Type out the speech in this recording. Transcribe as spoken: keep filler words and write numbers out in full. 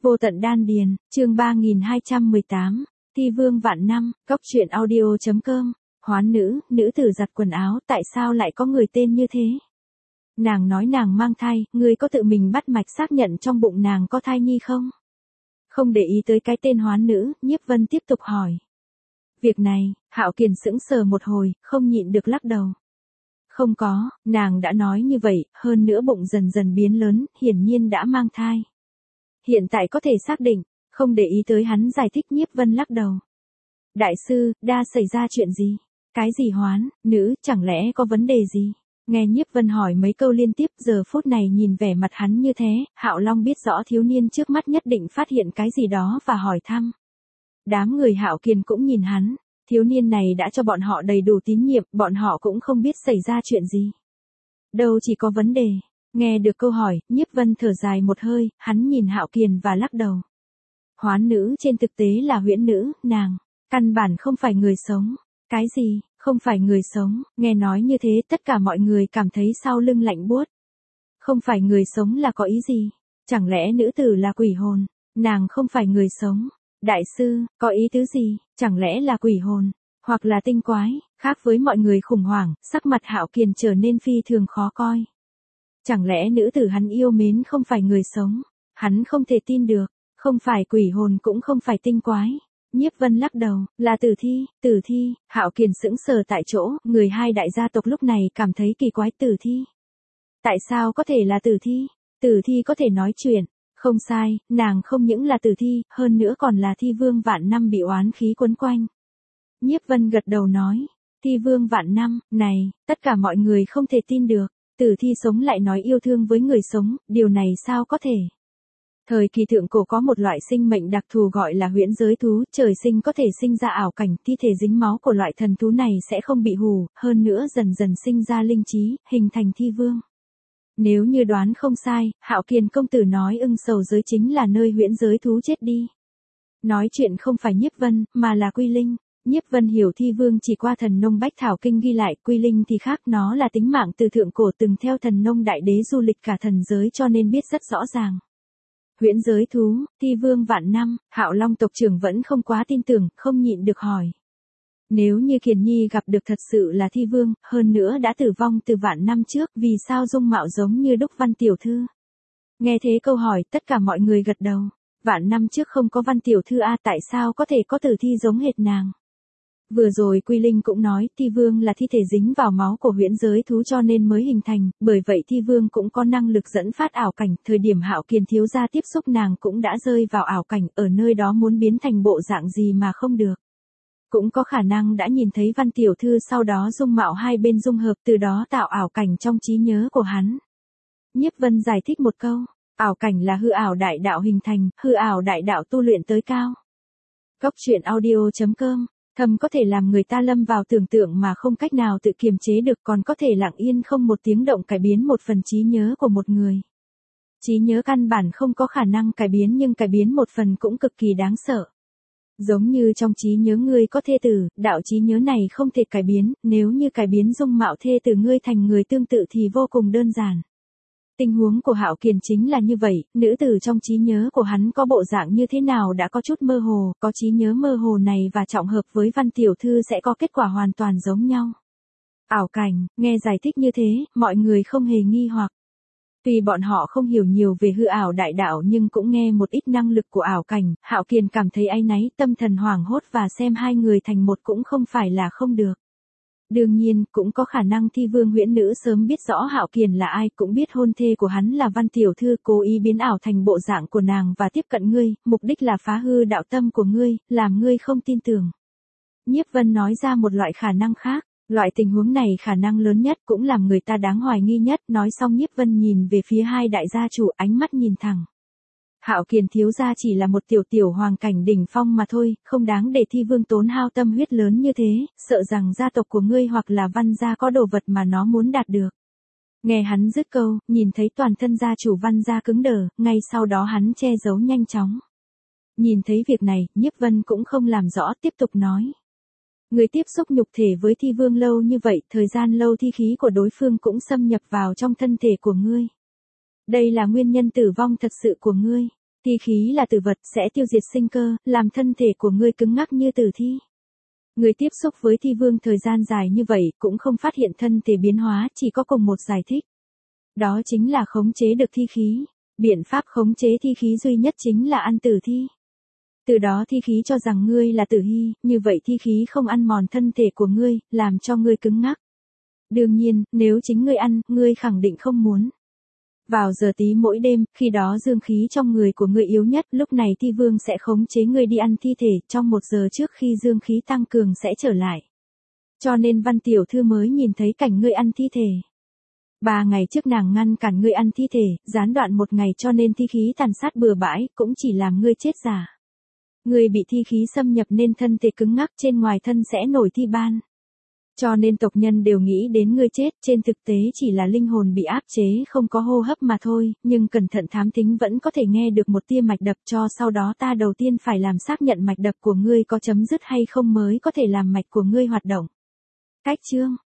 Vô tận đan điền, chương ba nghìn hai trăm mười tám, Thi Vương vạn năm, cốc truyện audio chấm com, hoán nữ, nữ tử giặt quần áo, tại sao lại có người tên như thế? Nàng nói nàng mang thai, ngươi có tự mình bắt mạch xác nhận trong bụng nàng có thai nhi không? Không để ý tới cái tên hoán nữ, Nhiếp Vân tiếp tục hỏi. Việc này, Hạo Kiền sững sờ một hồi, không nhịn được lắc đầu. Không có, nàng đã nói như vậy, hơn nữa bụng dần dần biến lớn, hiển nhiên đã mang thai. Hiện tại có thể xác định, không để ý tới hắn giải thích. Nhiếp Vân lắc đầu. Đại sư, đa xảy ra chuyện gì? Cái gì hoán, nữ, chẳng lẽ có vấn đề gì? Nghe Nhiếp Vân hỏi mấy câu liên tiếp, giờ phút này nhìn vẻ mặt hắn như thế, Hạo Long biết rõ thiếu niên trước mắt nhất định phát hiện cái gì đó và hỏi thăm. Đám người Hạo Kiền cũng nhìn hắn, thiếu niên này đã cho bọn họ đầy đủ tín nhiệm, bọn họ cũng không biết xảy ra chuyện gì. Đâu chỉ có vấn đề. Nghe được câu hỏi, Nhiếp Vân thở dài một hơi, hắn nhìn Hạo Kiền và lắc đầu. Hoán nữ trên thực tế là huyễn nữ, nàng, căn bản không phải người sống. Cái gì, không phải người sống? Nghe nói như thế tất cả mọi người cảm thấy sau lưng lạnh buốt. Không phải người sống là có ý gì? Chẳng lẽ nữ tử là quỷ hồn? Nàng không phải người sống. Đại sư, có ý tứ gì? Chẳng lẽ là quỷ hồn? Hoặc là tinh quái? Khác với mọi người khủng hoảng, sắc mặt Hạo Kiền trở nên phi thường khó coi. Chẳng lẽ nữ tử hắn yêu mến không phải người sống? Hắn không thể tin được, không phải quỷ hồn cũng không phải tinh quái. Nhiếp Vân lắc đầu, là tử thi, tử thi. Hạo Kiền sững sờ tại chỗ, người hai đại gia tộc lúc này cảm thấy kỳ quái. Tử thi? Tại sao có thể là tử thi? Tử thi có thể nói chuyện. Không sai, nàng không những là tử thi, hơn nữa còn là Thi Vương vạn năm bị oán khí quấn quanh. Nhiếp Vân gật đầu nói, Thi Vương vạn năm, này, tất cả mọi người không thể tin được. Tử thi sống lại nói yêu thương với người sống, điều này sao có thể? Thời kỳ thượng cổ có một loại sinh mệnh đặc thù gọi là huyễn giới thú, trời sinh có thể sinh ra ảo cảnh, thi thể dính máu của loại thần thú này sẽ không bị hù, hơn nữa dần dần sinh ra linh trí, hình thành thi vương. Nếu như đoán không sai, Hạo Kiền công tử nói ưng sầu giới chính là nơi huyễn giới thú chết đi. Nói chuyện không phải Nhiếp Vân, mà là Quy Linh. Nhiếp Vân hiểu thi vương chỉ qua thần nông bách thảo kinh ghi lại, Quy Linh thì khác, nó là tính mạng từ thượng cổ từng theo thần nông đại đế du lịch cả thần giới cho nên biết rất rõ ràng. Huyễn giới thú, Thi Vương vạn năm, Hạo Long tộc trưởng vẫn không quá tin tưởng, không nhịn được hỏi. Nếu như Kiền Nhi gặp được thật sự là thi vương, hơn nữa đã tử vong từ vạn năm trước, vì sao dung mạo giống như Đúc Văn tiểu thư? Nghe thế câu hỏi, tất cả mọi người gật đầu. Vạn năm trước không có Văn tiểu thư a, tại sao có thể có tử thi giống hệt nàng? Vừa rồi Quy Linh cũng nói, thi vương là thi thể dính vào máu của huyễn giới thú cho nên mới hình thành, bởi vậy thi vương cũng có năng lực dẫn phát ảo cảnh, thời điểm Hạo Kiền thiếu gia tiếp xúc nàng cũng đã rơi vào ảo cảnh, ở nơi đó muốn biến thành bộ dạng gì mà không được. Cũng có khả năng đã nhìn thấy Văn tiểu thư sau đó dung mạo hai bên dung hợp, từ đó tạo ảo cảnh trong trí nhớ của hắn. Nhiếp Vân giải thích một câu, ảo cảnh là hư ảo đại đạo hình thành, hư ảo đại đạo tu luyện tới cao. Cốc truyện audio chấm com, thầm có thể làm người ta lâm vào tưởng tượng mà không cách nào tự kiềm chế được, còn có thể lặng yên không một tiếng động cải biến một phần trí nhớ của một người. Trí nhớ căn bản không có khả năng cải biến nhưng cải biến một phần cũng cực kỳ đáng sợ. Giống như trong trí nhớ ngươi có thê tử, đạo trí nhớ này không thể cải biến, nếu như cải biến dung mạo thê tử ngươi thành người tương tự thì vô cùng đơn giản. Tình huống của Hạo Kiền chính là như vậy, nữ tử trong trí nhớ của hắn có bộ dạng như thế nào đã có chút mơ hồ, có trí nhớ mơ hồ này và trọng hợp với Văn tiểu thư sẽ có kết quả hoàn toàn giống nhau. Ảo cảnh, nghe giải thích như thế, mọi người không hề nghi hoặc. Tuy bọn họ không hiểu nhiều về hư ảo đại đạo nhưng cũng nghe một ít năng lực của ảo cảnh, Hạo Kiền cảm thấy áy náy, tâm thần hoảng hốt và xem hai người thành một cũng không phải là không được. Đương nhiên, cũng có khả năng thi vương huyễn nữ sớm biết rõ Hạo Kiền là ai, cũng biết hôn thê của hắn là Văn tiểu thư, cố ý biến ảo thành bộ dạng của nàng và tiếp cận ngươi, mục đích là phá hư đạo tâm của ngươi, làm ngươi không tin tưởng. Nhiếp Vân nói ra một loại khả năng khác. Loại tình huống này khả năng lớn nhất cũng làm người ta đáng hoài nghi nhất, nói xong Nhiếp Vân nhìn về phía hai đại gia chủ, ánh mắt nhìn thẳng. Hạo Kiền thiếu gia chỉ là một tiểu tiểu hoàng cảnh đỉnh phong mà thôi, không đáng để thi vương tốn hao tâm huyết lớn như thế, sợ rằng gia tộc của ngươi hoặc là Văn gia có đồ vật mà nó muốn đạt được. Nghe hắn dứt câu, nhìn thấy toàn thân gia chủ Văn gia cứng đờ, ngay sau đó hắn che giấu nhanh chóng. Nhìn thấy việc này, Nhiếp Vân cũng không làm rõ, tiếp tục nói. Người tiếp xúc nhục thể với thi vương lâu như vậy, thời gian lâu thi khí của đối phương cũng xâm nhập vào trong thân thể của ngươi. Đây là nguyên nhân tử vong thật sự của ngươi. Thi khí là tử vật sẽ tiêu diệt sinh cơ, làm thân thể của ngươi cứng ngắc như tử thi. Người tiếp xúc với thi vương thời gian dài như vậy cũng không phát hiện thân thể biến hóa, chỉ có cùng một giải thích. Đó chính là khống chế được thi khí. Biện pháp khống chế thi khí duy nhất chính là ăn tử thi. Từ đó thi khí cho rằng ngươi là tử hy, như vậy thi khí không ăn mòn thân thể của ngươi, làm cho ngươi cứng ngắc. Đương nhiên, nếu chính ngươi ăn, ngươi khẳng định không muốn. Vào giờ tí mỗi đêm, khi đó dương khí trong người của ngươi yếu nhất, lúc này thi vương sẽ khống chế ngươi đi ăn thi thể, trong một giờ trước khi dương khí tăng cường sẽ trở lại. Cho nên Văn tiểu thư mới nhìn thấy cảnh ngươi ăn thi thể. Ba ngày trước nàng ngăn cản ngươi ăn thi thể, gián đoạn một ngày cho nên thi khí tàn sát bừa bãi, cũng chỉ làm ngươi chết giả. Ngươi bị thi khí xâm nhập nên thân thể cứng ngắc, trên ngoài thân sẽ nổi thi ban. Cho nên tộc nhân đều nghĩ đến ngươi chết, trên thực tế chỉ là linh hồn bị áp chế không có hô hấp mà thôi, nhưng cẩn thận thám thính vẫn có thể nghe được một tia mạch đập, cho sau đó ta đầu tiên phải làm xác nhận mạch đập của ngươi có chấm dứt hay không mới có thể làm mạch của ngươi hoạt động. Cách chương